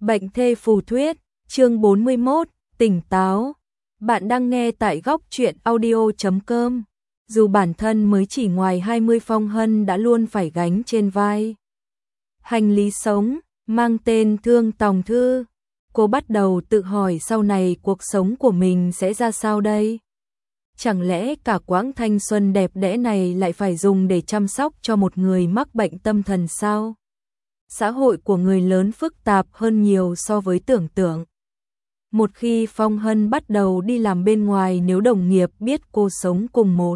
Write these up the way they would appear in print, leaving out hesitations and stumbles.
Bệnh thê phù thuyết, chương 41, tỉnh táo. Bạn đang nghe tại góc truyện audio.com. Dù bản thân mới chỉ ngoài 20, Phong Hân đã luôn phải gánh trên vai hành lý sống, mang tên Thương Tòng Thư. Cô bắt đầu tự hỏi sau này cuộc sống của mình sẽ ra sao đây? Chẳng lẽ cả quãng thanh xuân đẹp đẽ này lại phải dùng để chăm sóc cho một người mắc bệnh tâm thần sao? Xã hội của người lớn phức tạp hơn nhiều so với tưởng tượng. Một khi Phong Hân bắt đầu đi làm bên ngoài, nếu đồng nghiệp biết cô sống cùng một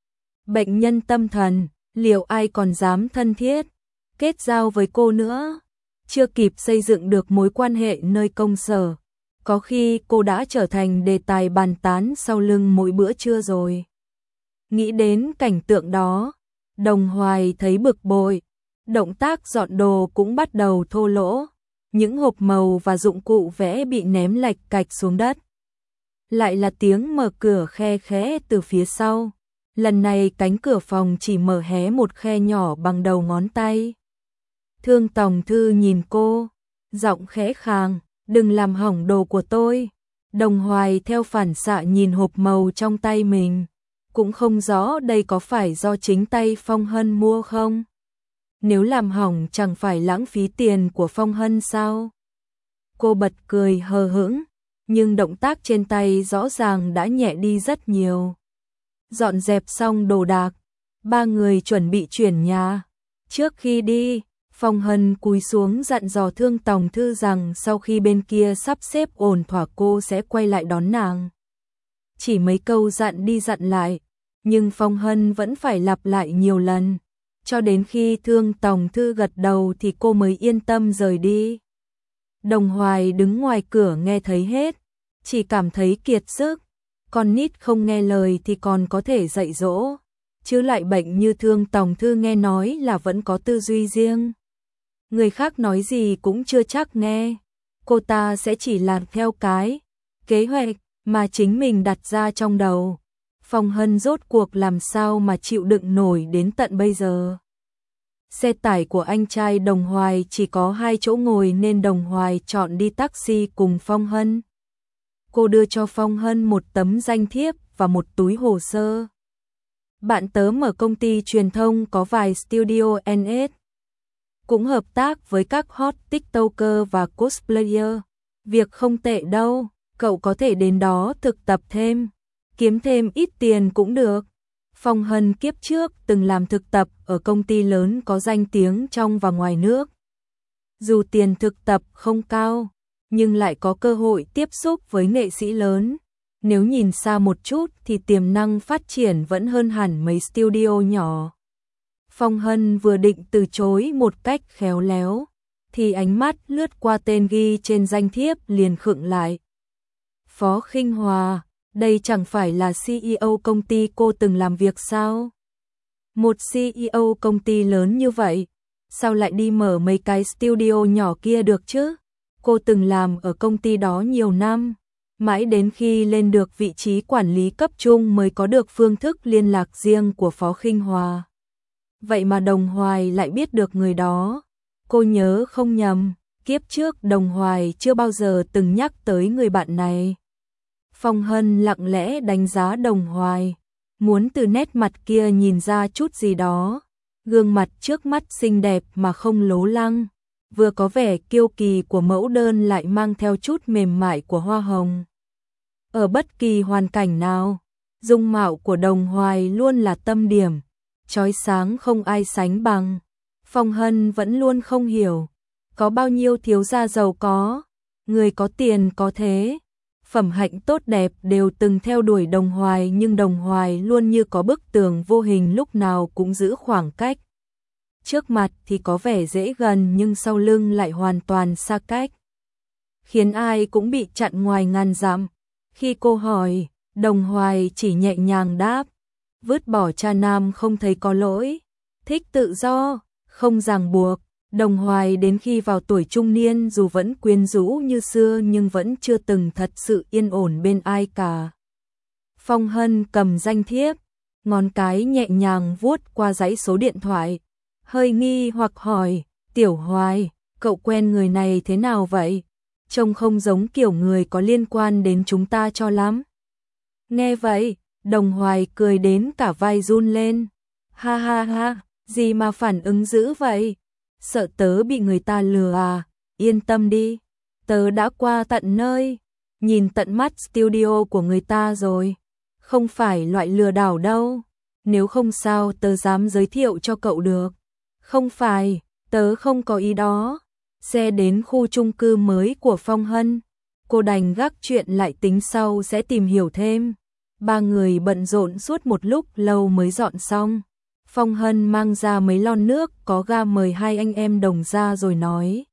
bệnh nhân tâm thần, liệu ai còn dám thân thiết kết giao với cô nữa? Chưa kịp xây dựng được mối quan hệ nơi công sở, có khi cô đã trở thành đề tài bàn tán sau lưng mỗi bữa trưa rồi. Nghĩ đến cảnh tượng đó, Đồng Hoài thấy bực bội. Động tác dọn đồ cũng bắt đầu thô lỗ, những hộp màu và dụng cụ vẽ bị ném lạch cạch xuống đất. Lại là tiếng mở cửa khe khẽ từ phía sau. Lần này cánh cửa phòng chỉ mở hé một khe nhỏ bằng đầu ngón tay. Thương Tòng Thư nhìn cô, giọng khẽ khàng, "Đừng làm hỏng đồ của tôi." Đồng Hoài theo phản xạ nhìn hộp màu trong tay mình, cũng không rõ đây có phải do chính tay Phong Hân mua không? Nếu làm hỏng chẳng phải lãng phí tiền của Phong Hân sao? Cô bật cười hờ hững, nhưng động tác trên tay rõ ràng đã nhẹ đi rất nhiều. Dọn dẹp xong đồ đạc, ba người chuẩn bị chuyển nhà. Trước khi đi, Phong Hân cúi xuống dặn dò Thương Tòng Thư rằng sau khi bên kia sắp xếp ổn thỏa cô sẽ quay lại đón nàng. Chỉ mấy câu dặn đi dặn lại, nhưng Phong Hân vẫn phải lặp lại nhiều lần. Cho đến khi Thương Tòng Thư gật đầu thì cô mới yên tâm rời đi. Đồng Hoài đứng ngoài cửa nghe thấy hết, chỉ cảm thấy kiệt sức. Con nít không nghe lời thì còn có thể dạy dỗ, chứ lại bệnh như Thương Tòng Thư nghe nói là vẫn có tư duy riêng. Người khác nói gì cũng chưa chắc nghe, cô ta sẽ chỉ làm theo cái kế hoạch mà chính mình đặt ra trong đầu. Phong Hân rốt cuộc làm sao mà chịu đựng nổi đến tận bây giờ. Xe tải của anh trai Đồng Hoài chỉ có 2 chỗ ngồi nên Đồng Hoài chọn đi taxi cùng Phong Hân. Cô đưa cho Phong Hân một tấm danh thiếp và một túi hồ sơ. Bạn tớ mở công ty truyền thông có vài studio NS. Cũng hợp tác với các hot TikToker và cosplayer. Việc không tệ đâu, cậu có thể đến đó thực tập thêm, kiếm thêm ít tiền cũng được. Phong Hân kiếp trước từng làm thực tập ở công ty lớn có danh tiếng trong và ngoài nước. Dù tiền thực tập không cao, nhưng lại có cơ hội tiếp xúc với nghệ sĩ lớn. Nếu nhìn xa một chút thì tiềm năng phát triển vẫn hơn hẳn mấy studio nhỏ. Phong Hân vừa định từ chối một cách khéo léo, thì ánh mắt lướt qua tên ghi trên danh thiếp liền khựng lại. Phó Khinh Hòa. Đây chẳng phải là CEO công ty cô từng làm việc sao? Một CEO công ty lớn như vậy, sao lại đi mở mấy cái studio nhỏ kia được chứ? Cô từng làm ở công ty đó nhiều năm, mãi đến khi lên được vị trí quản lý cấp trung mới có được phương thức liên lạc riêng của Phó Khinh Hòa. Vậy mà Đồng Hoài lại biết được người đó. Cô nhớ không nhầm, kiếp trước Đồng Hoài chưa bao giờ từng nhắc tới người bạn này. Phong Hân lặng lẽ đánh giá Đồng Hoài, muốn từ nét mặt kia nhìn ra chút gì đó. Gương mặt trước mắt xinh đẹp mà không lố lăng, vừa có vẻ kiêu kỳ của mẫu đơn lại mang theo chút mềm mại của hoa hồng. Ở bất kỳ hoàn cảnh nào, dung mạo của Đồng Hoài luôn là tâm điểm, chói sáng không ai sánh bằng. Phong Hân vẫn luôn không hiểu, có bao nhiêu thiếu gia giàu có, người có tiền có thế, phẩm hạnh tốt đẹp đều từng theo đuổi Đồng Hoài, nhưng Đồng Hoài luôn như có bức tường vô hình lúc nào cũng giữ khoảng cách. Trước mặt thì có vẻ dễ gần nhưng sau lưng lại hoàn toàn xa cách, khiến ai cũng bị chặn ngoài ngàn dặm. Khi cô hỏi, Đồng Hoài chỉ nhẹ nhàng đáp, vứt bỏ cha nam không thấy có lỗi, thích tự do, không ràng buộc. Đồng Hoài đến khi vào tuổi trung niên dù vẫn quyến rũ như xưa nhưng vẫn chưa từng thật sự yên ổn bên ai cả. Phong Hân cầm danh thiếp, ngón cái nhẹ nhàng vuốt qua dãy số điện thoại, hơi nghi hoặc hỏi, "Tiểu Hoài, cậu quen người này thế nào vậy?" trông không giống kiểu người có liên quan đến chúng ta cho lắm. Nghe vậy, Đồng Hoài cười đến cả vai run lên. Ha ha ha, gì mà phản ứng dữ vậy? Sợ tớ bị người ta lừa à? Yên tâm đi, tớ đã qua tận nơi, nhìn tận mắt studio của người ta rồi. Không phải loại lừa đảo đâu, nếu không sao tớ dám giới thiệu cho cậu được. Không phải, tớ không có ý đó. Xe đến khu chung cư mới của Phong Hân, cô đành gác chuyện lại tính sau sẽ tìm hiểu thêm. Ba người bận rộn suốt một lúc lâu mới dọn xong. Phong Hân mang ra mấy lon nước có ga mời hai anh em Đồng ra rồi nói.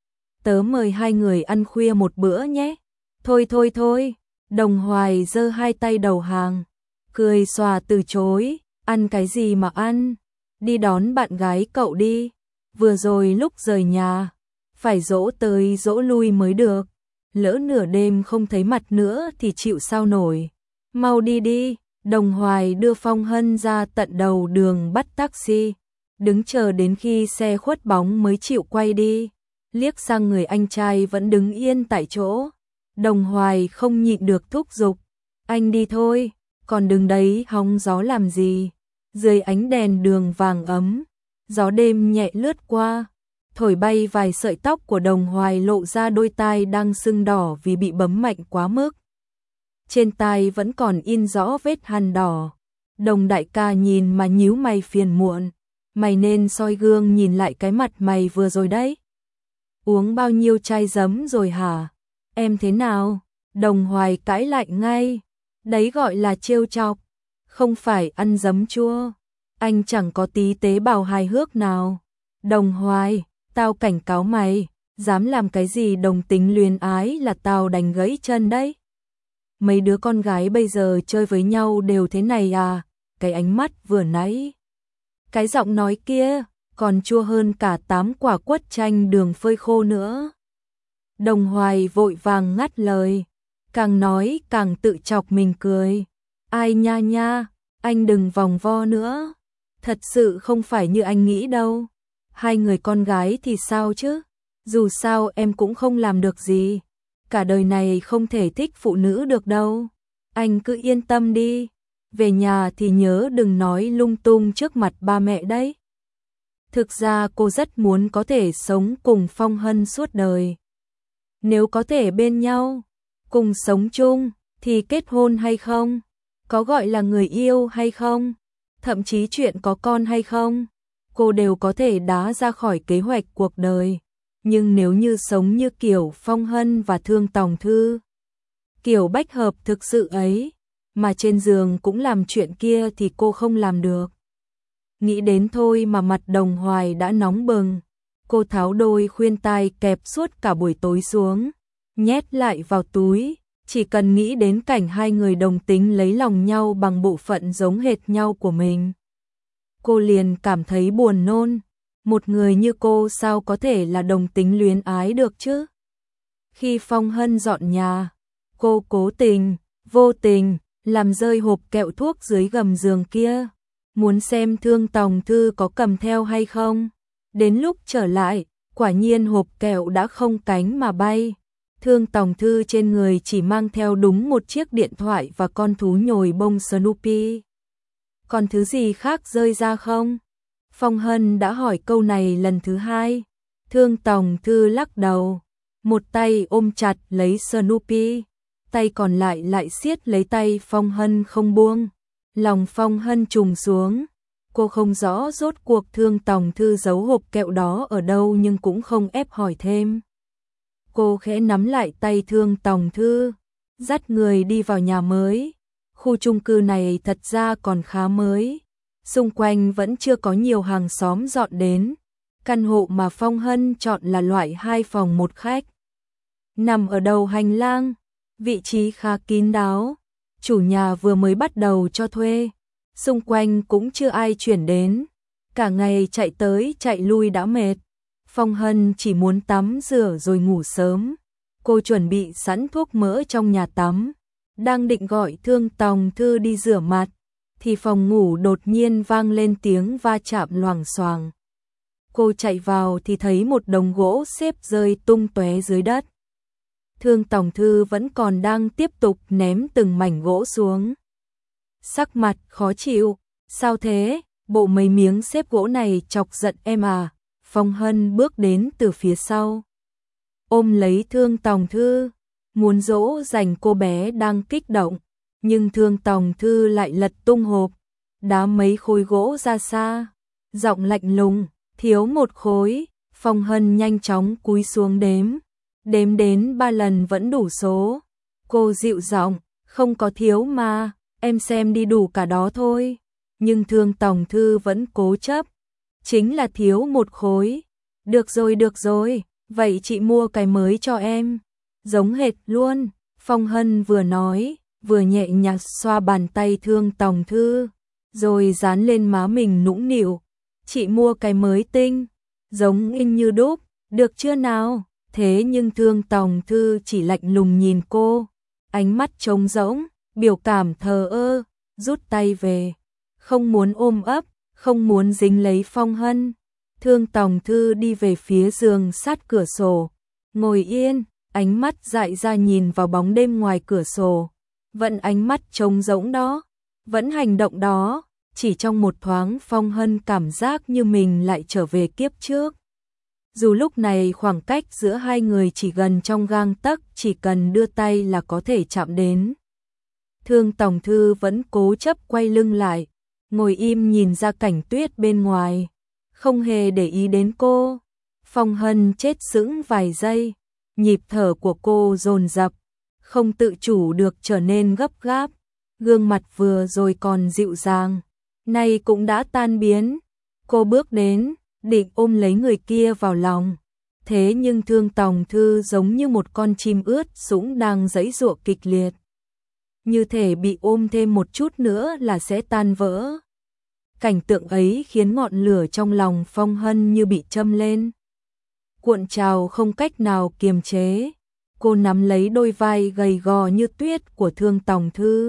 Tớ mời hai người ăn khuya một bữa nhé. Thôi thôi thôi, Đồng Hoài giơ hai tay đầu hàng, cười xòa từ chối, ăn cái gì mà ăn, đi đón bạn gái cậu đi, vừa rồi lúc rời nhà, phải dỗ tới dỗ lui mới được, lỡ nửa đêm không thấy mặt nữa thì chịu sao nổi, mau đi đi. Đồng Hoài đưa Phong Hân ra tận đầu đường bắt taxi, đứng chờ đến khi xe khuất bóng mới chịu quay đi, liếc sang người anh trai vẫn đứng yên tại chỗ. Đồng Hoài không nhịn được thúc giục, anh đi thôi, còn đứng đấy hóng gió làm gì. Dưới ánh đèn đường vàng ấm, gió đêm nhẹ lướt qua, thổi bay vài sợi tóc của Đồng Hoài lộ ra đôi tai đang sưng đỏ vì bị bấm mạnh quá mức. Trên tai vẫn còn in rõ vết hằn đỏ. Đồng đại ca nhìn mà nhíu mày phiền muộn, mày nên soi gương nhìn lại cái mặt mày vừa rồi đấy. Uống bao nhiêu chai giấm rồi hả? Em thế nào? Đồng Hoài cãi lại ngay. Đấy gọi là trêu chọc, không phải ăn giấm chua. Anh chẳng có tí tế bào hài hước nào. Đồng Hoài, tao cảnh cáo mày, dám làm cái gì đồng tính luyến ái là tao đánh gãy chân đấy. Mấy đứa con gái bây giờ chơi với nhau đều thế này à? Cái ánh mắt vừa nãy, cái giọng nói kia, còn chua hơn cả 8 quả quất chanh đường phơi khô nữa. Đồng Hoài vội vàng ngắt lời, càng nói càng tự chọc mình cười. Ai nha nha, anh đừng vòng vo nữa. Thật sự không phải như anh nghĩ đâu. Hai người con gái thì sao chứ? Dù sao em cũng không làm được gì. Cả đời này không thể thích phụ nữ được đâu. Anh cứ yên tâm đi. Về nhà thì nhớ đừng nói lung tung trước mặt ba mẹ đấy. Thực ra cô rất muốn có thể sống cùng Phong Hân suốt đời. Nếu có thể bên nhau, cùng sống chung, thì kết hôn hay không? Có gọi là người yêu hay không? Thậm chí chuyện có con hay không? Cô đều có thể đá ra khỏi kế hoạch cuộc đời. Nhưng nếu như sống như kiểu Phong Hân và Thương Tòng Thư, kiểu bách hợp thực sự ấy, mà trên giường cũng làm chuyện kia thì cô không làm được. Nghĩ đến thôi mà mặt Đồng Hoài đã nóng bừng. Cô tháo đôi khuyên tai kẹp suốt cả buổi tối xuống, nhét lại vào túi. Chỉ cần nghĩ đến cảnh hai người đồng tính lấy lòng nhau bằng bộ phận giống hệt nhau của mình, cô liền cảm thấy buồn nôn. Một người như cô sao có thể là đồng tính luyến ái được chứ? Khi Phong Hân dọn nhà, cô cố tình, vô tình, làm rơi hộp kẹo thuốc dưới gầm giường kia. Muốn xem Thương Tòng Thư có cầm theo hay không. Đến lúc trở lại, quả nhiên hộp kẹo đã không cánh mà bay. Thương Tòng Thư trên người chỉ mang theo đúng một chiếc điện thoại và con thú nhồi bông Snoopy. Còn thứ gì khác rơi ra không? Phong Hân đã hỏi câu này lần thứ hai. Thương Tòng Thư lắc đầu, một tay ôm chặt lấy Snoopy, tay còn lại lại siết lấy tay Phong Hân không buông. Lòng Phong Hân trùng xuống. Cô không rõ rốt cuộc Thương Tòng Thư giấu hộp kẹo đó ở đâu nhưng cũng không ép hỏi thêm. Cô khẽ nắm lại tay Thương Tòng Thư, dắt người đi vào nhà mới. Khu chung cư này thật ra còn khá mới. Xung quanh vẫn chưa có nhiều hàng xóm dọn đến. Căn hộ mà Phong Hân chọn là loại 2 phòng 1 khách. Nằm ở đầu hành lang, vị trí khá kín đáo. Chủ nhà vừa mới bắt đầu cho thuê. Xung quanh cũng chưa ai chuyển đến. Cả ngày chạy tới chạy lui đã mệt. Phong Hân chỉ muốn tắm rửa rồi ngủ sớm. Cô chuẩn bị sẵn thuốc mỡ trong nhà tắm. Đang định gọi Thương Tòng Thư đi rửa mặt, thì phòng ngủ đột nhiên vang lên tiếng va chạm loảng xoảng. Cô chạy vào thì thấy một đống gỗ xếp rơi tung tóe dưới đất. Thương Tòng Thư vẫn còn đang tiếp tục ném từng mảnh gỗ xuống. Sắc mặt khó chịu, sao thế, bộ mấy miếng xếp gỗ này chọc giận em à? Phong Hân bước đến từ phía sau, ôm lấy Thương Tòng Thư, muốn dỗ dành cô bé đang kích động, nhưng Thương Tòng Thư lại lật tung hộp, đá mấy khối gỗ ra xa, giọng lạnh lùng, thiếu một khối. Phong Hân nhanh chóng cúi xuống đếm đến 3 lần vẫn đủ số. Cô dịu giọng, không có thiếu mà, em xem đi đủ cả đó thôi. Nhưng Thương Tòng Thư vẫn cố chấp, chính là thiếu một khối. Được rồi, vậy chị mua cái mới cho em. Giống hệt luôn, Phong Hân vừa nói, vừa nhẹ nhàng xoa bàn tay Thương Tòng Thư, rồi dán lên má mình nũng nịu. Chị mua cái mới tinh, giống in như đúc, được chưa nào? Thế nhưng Thương Tòng Thư chỉ lạnh lùng nhìn cô, ánh mắt trống rỗng, biểu cảm thờ ơ, rút tay về, không muốn ôm ấp, không muốn dính lấy Phong Hân. Thương Tòng Thư đi về phía giường sát cửa sổ, ngồi yên, ánh mắt dại ra nhìn vào bóng đêm ngoài cửa sổ, vẫn ánh mắt trống rỗng đó, vẫn hành động đó. Chỉ trong một thoáng Phong Hân cảm giác như mình lại trở về kiếp trước. Dù lúc này khoảng cách giữa hai người chỉ gần trong gang tấc, chỉ cần đưa tay là có thể chạm đến. Thương Tòng Thư vẫn cố chấp quay lưng lại, ngồi im nhìn ra cảnh tuyết bên ngoài, không hề để ý đến cô. Phong Hân chết sững vài giây, nhịp thở của cô dồn dập, không tự chủ được trở nên gấp gáp, gương mặt vừa rồi còn dịu dàng, nay cũng đã tan biến. Cô bước đến, định ôm lấy người kia vào lòng. Thế nhưng Thương Tòng Thư giống như một con chim ướt sũng đang giãy giụa kịch liệt, như thể bị ôm thêm một chút nữa là sẽ tan vỡ. Cảnh tượng ấy khiến ngọn lửa trong lòng Phong Hân như bị châm lên, cuộn trào không cách nào kiềm chế. Cô nắm lấy đôi vai gầy gò như tuyết của Thương Tòng Thư,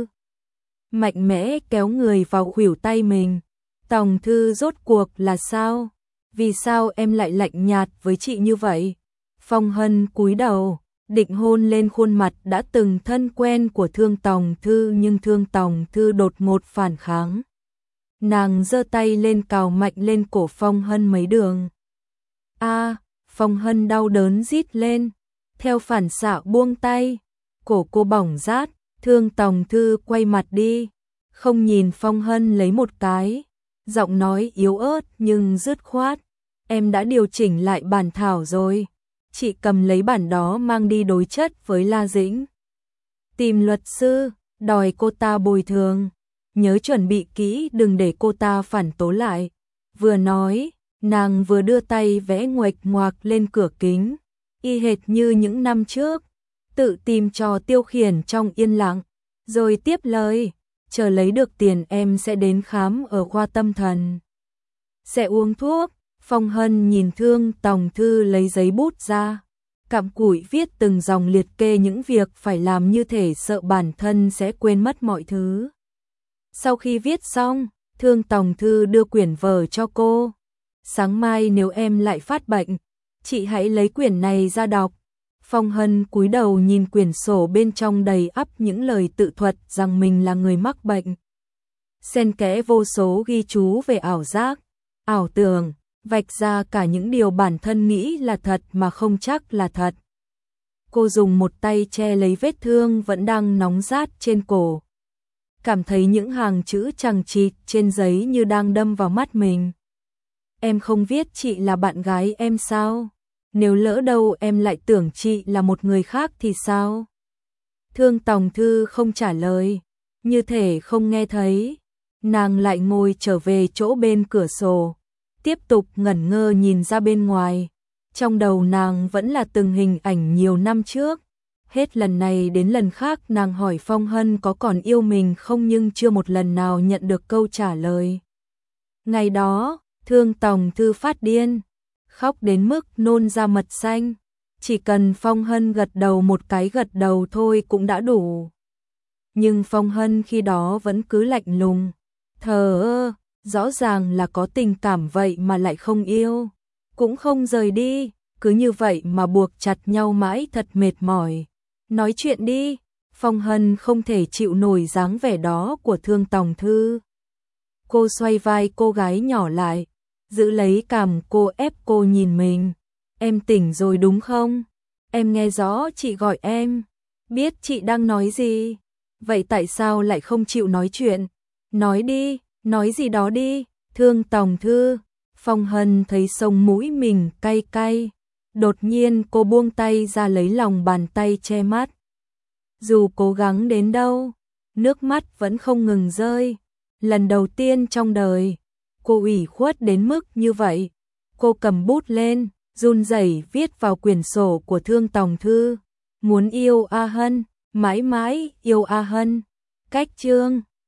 mạnh mẽ kéo người vào khuỷu tay mình. Tòng Thư, rốt cuộc là sao? Vì sao em lại lạnh nhạt với chị như vậy? Phong Hân cúi đầu, định hôn lên khuôn mặt đã từng thân quen của Thương Tòng Thư, nhưng Thương Tòng Thư đột ngột phản kháng. Nàng giơ tay lên cào mạnh lên cổ Phong Hân mấy đường. Phong Hân đau đớn rít lên, theo phản xạ buông tay, cổ cô bỏng rát. Thương Tòng Thư quay mặt đi, không nhìn Phong Hân lấy một cái, giọng nói yếu ớt nhưng dứt khoát, em đã điều chỉnh lại bản thảo rồi, chị cầm lấy bản đó mang đi đối chất với La Dĩnh. Tìm luật sư, đòi cô ta bồi thường, nhớ chuẩn bị kỹ đừng để cô ta phản tố lại. Vừa nói, nàng vừa đưa tay vẽ nguệch ngoạc lên cửa kính, y hệt như những năm trước, tự tìm trò tiêu khiển trong yên lặng, rồi tiếp lời, chờ lấy được tiền em sẽ đến khám ở khoa tâm thần, sẽ uống thuốc. Phong Hân nhìn Thương Tòng Thư lấy giấy bút ra, cặm cụi viết từng dòng liệt kê những việc phải làm, như thể sợ bản thân sẽ quên mất mọi thứ. Sau khi viết xong, Thương Tòng Thư đưa quyển vở cho cô. Sáng mai nếu em lại phát bệnh, chị hãy lấy quyển này ra đọc. Phong Hân cúi đầu nhìn quyển sổ bên trong đầy ắp những lời tự thuật rằng mình là người mắc bệnh. Xen kẽ vô số ghi chú về ảo giác, ảo tưởng, vạch ra cả những điều bản thân nghĩ là thật mà không chắc là thật. Cô dùng một tay che lấy vết thương vẫn đang nóng rát trên cổ, cảm thấy những hàng chữ chằng chịt trên giấy như đang đâm vào mắt mình. Em không viết chị là bạn gái em sao? Nếu lỡ đâu em lại tưởng chị là một người khác thì sao? Thương Tòng Thư không trả lời, như thể không nghe thấy. Nàng lại ngồi trở về chỗ bên cửa sổ, tiếp tục ngẩn ngơ nhìn ra bên ngoài. Trong đầu nàng vẫn là từng hình ảnh nhiều năm trước. Hết lần này đến lần khác nàng hỏi Phong Hân có còn yêu mình không, nhưng chưa một lần nào nhận được câu trả lời. Ngày đó, Thương Tòng Thư phát điên, khóc đến mức nôn ra mật xanh. Chỉ cần Phong Hân gật đầu một cái gật đầu thôi cũng đã đủ. Nhưng Phong Hân khi đó vẫn cứ lạnh lùng, thờ ơ, rõ ràng là có tình cảm vậy mà lại không yêu, cũng không rời đi, cứ như vậy mà buộc chặt nhau mãi thật mệt mỏi. Nói chuyện đi. Phong Hân không thể chịu nổi dáng vẻ đó của Thương Tòng Thư. Cô xoay vai cô gái nhỏ lại, giữ lấy cằm cô ép cô nhìn mình. Em tỉnh rồi đúng không? Em nghe rõ chị gọi em. Biết chị đang nói gì. Vậy tại sao lại không chịu nói chuyện? Nói đi, nói gì đó đi. Thương Tòng Thư. Phong Hân thấy sống mũi mình cay cay. Đột nhiên cô buông tay ra lấy lòng bàn tay che mắt. Dù cố gắng đến đâu, nước mắt vẫn không ngừng rơi. Lần đầu tiên trong đời, cô ủy khuất đến mức như vậy. Cô cầm bút lên, run rẩy viết vào quyển sổ của Thương Tòng Thư. Muốn yêu A Hân, mãi mãi yêu A Hân. Cách chương